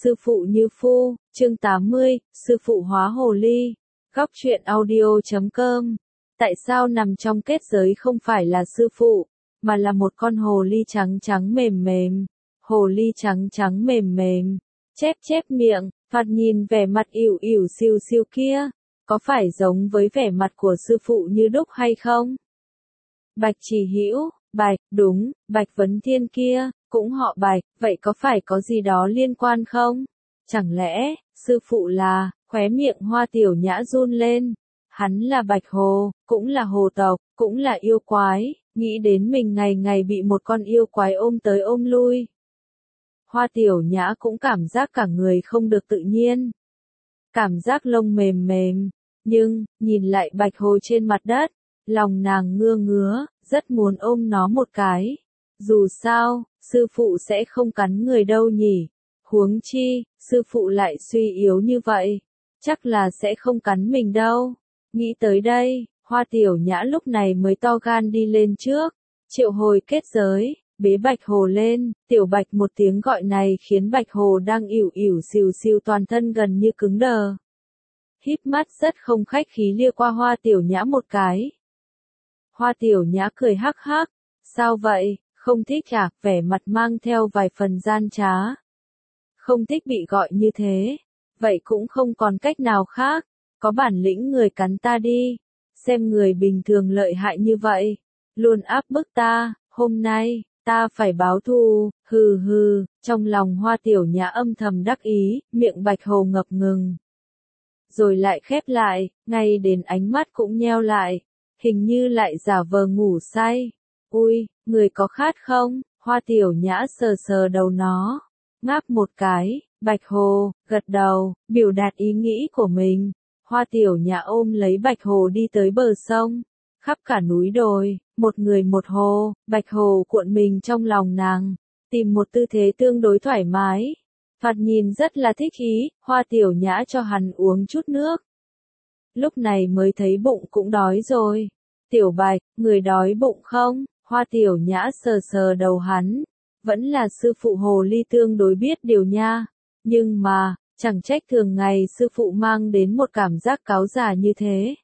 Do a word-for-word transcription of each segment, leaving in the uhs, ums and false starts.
Sư phụ như phu, chương tám mươi, sư phụ hóa hồ ly. Góc truyện audio chấm com. Tại sao nằm trong kết giới không phải là sư phụ, mà là một con hồ ly trắng trắng mềm mềm. Hồ ly trắng trắng mềm mềm, chép chép miệng, thoạt nhìn vẻ mặt ỉu ỉu xiu xiu kia, có phải giống với vẻ mặt của sư phụ như đúc hay không? Bạch Chỉ Hữu, Bạch, đúng, Bạch Vấn Thiên kia, cũng họ Bạch, vậy có phải có gì đó liên quan không? Chẳng lẽ, sư phụ là, khóe miệng Hoa Tiểu Nhã run lên, hắn là Bạch Hồ, cũng là hồ tộc, cũng là yêu quái, nghĩ đến mình ngày ngày bị một con yêu quái ôm tới ôm lui. Hoa Tiểu Nhã cũng cảm giác cả người không được tự nhiên. Cảm giác lông mềm mềm, nhưng, nhìn lại Bạch Hồ trên mặt đất, lòng nàng ngưa ngứa, rất muốn ôm nó một cái. Dù sao, sư phụ sẽ không cắn người đâu nhỉ. Huống chi, sư phụ lại suy yếu như vậy, chắc là sẽ không cắn mình đâu. Nghĩ tới đây, Hoa Tiểu Nhã lúc này mới to gan đi lên trước, triệu hồi kết giới, bế Bạch Hồ lên. Tiểu Bạch một tiếng gọi này khiến Bạch Hồ đang ỉu ỉu xìu xiu toàn thân gần như cứng đờ. Híp mắt rất không khách khí lia qua Hoa Tiểu Nhã một cái. Hoa Tiểu Nhã cười hắc hắc, sao vậy, không thích à, vẻ mặt mang theo vài phần gian trá. Không thích bị gọi như thế, vậy cũng không còn cách nào khác, có bản lĩnh người cắn ta đi, xem người bình thường lợi hại như vậy, luôn áp bức ta, hôm nay, ta phải báo thù, hừ hừ, trong lòng Hoa Tiểu Nhã âm thầm đắc ý, miệng Bạch Hồ ngập ngừng. Rồi lại khép lại, ngay đến ánh mắt cũng nheo lại, hình như lại giả vờ ngủ say. Ui, người có khát không? Hoa Tiểu Nhã sờ sờ đầu nó, ngáp một cái. Bạch Hồ gật đầu, biểu đạt ý nghĩ của mình. Hoa Tiểu Nhã ôm lấy Bạch Hồ đi tới bờ sông, khắp cả núi đồi, một người một hồ. Bạch Hồ cuộn mình trong lòng nàng, tìm một tư thế tương đối thoải mái, thoạt nhìn rất là thích ý. Hoa Tiểu Nhã cho hắn uống chút nước, lúc này mới thấy bụng cũng đói rồi. Tiểu Bạch, người đói bụng không? Hoa Tiểu Nhã sờ sờ đầu hắn, vẫn là sư phụ hồ ly tương đối biết điều nha. Nhưng mà, chẳng trách thường ngày sư phụ mang đến một cảm giác cáo già như thế.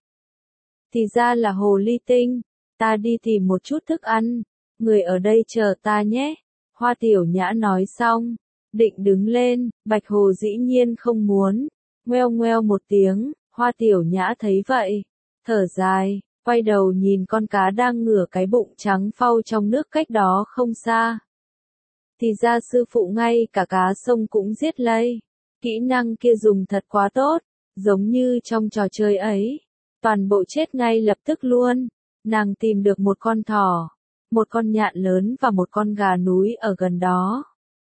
Thì ra là hồ ly tinh, ta đi tìm một chút thức ăn, người ở đây chờ ta nhé. Hoa Tiểu Nhã nói xong, định đứng lên, Bạch Hồ dĩ nhiên không muốn, ngoeo ngoeo một tiếng. Hoa Tiểu Nhã thấy vậy, thở dài, quay đầu nhìn con cá đang ngửa cái bụng trắng phau trong nước cách đó không xa. Thì ra sư phụ ngay cả cá sông cũng giết lây, kỹ năng kia dùng thật quá tốt, giống như trong trò chơi ấy, toàn bộ chết ngay lập tức luôn. Nàng tìm được một con thỏ, một con nhạn lớn và một con gà núi ở gần đó.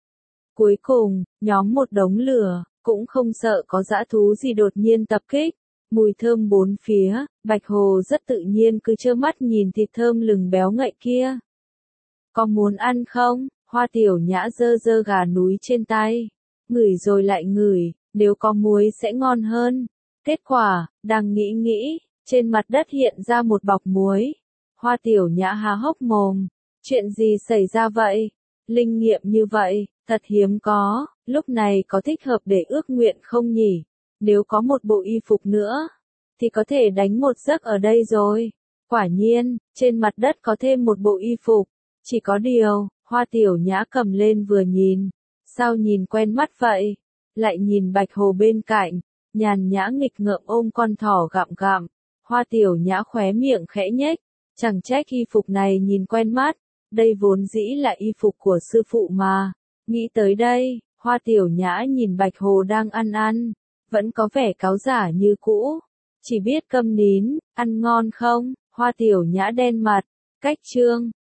Cuối cùng, nhóm một đống lửa, cũng không sợ có dã thú gì đột nhiên tập kích. Mùi thơm bốn phía, Bạch Hồ rất tự nhiên cứ trơ mắt nhìn thịt thơm lừng béo ngậy kia. Có muốn ăn không? Hoa Tiểu Nhã giơ giơ gà núi trên tay, ngửi rồi lại ngửi, nếu có muối sẽ ngon hơn. Kết quả, đang nghĩ nghĩ, trên mặt đất hiện ra một bọc muối. Hoa Tiểu Nhã há hốc mồm, chuyện gì xảy ra vậy? Linh nghiệm như vậy, thật hiếm có, lúc này có thích hợp để ước nguyện không nhỉ? Nếu có một bộ y phục nữa, thì có thể đánh một giấc ở đây rồi. Quả nhiên, trên mặt đất có thêm một bộ y phục, chỉ có điều, Hoa Tiểu Nhã cầm lên vừa nhìn, sao nhìn quen mắt vậy? Lại nhìn Bạch Hồ bên cạnh, nhàn nhã nghịch ngợm ôm con thỏ gặm gặm. Hoa Tiểu Nhã khóe miệng khẽ nhếch, chẳng trách y phục này nhìn quen mắt, đây vốn dĩ là y phục của sư phụ mà. Nghĩ tới đây, Hoa Tiểu Nhã nhìn Bạch Hồ đang ăn ăn, vẫn có vẻ cáo giả như cũ, chỉ biết câm nín. Ăn ngon không? Hoa Tiểu Nhã đen mặt, cách chương.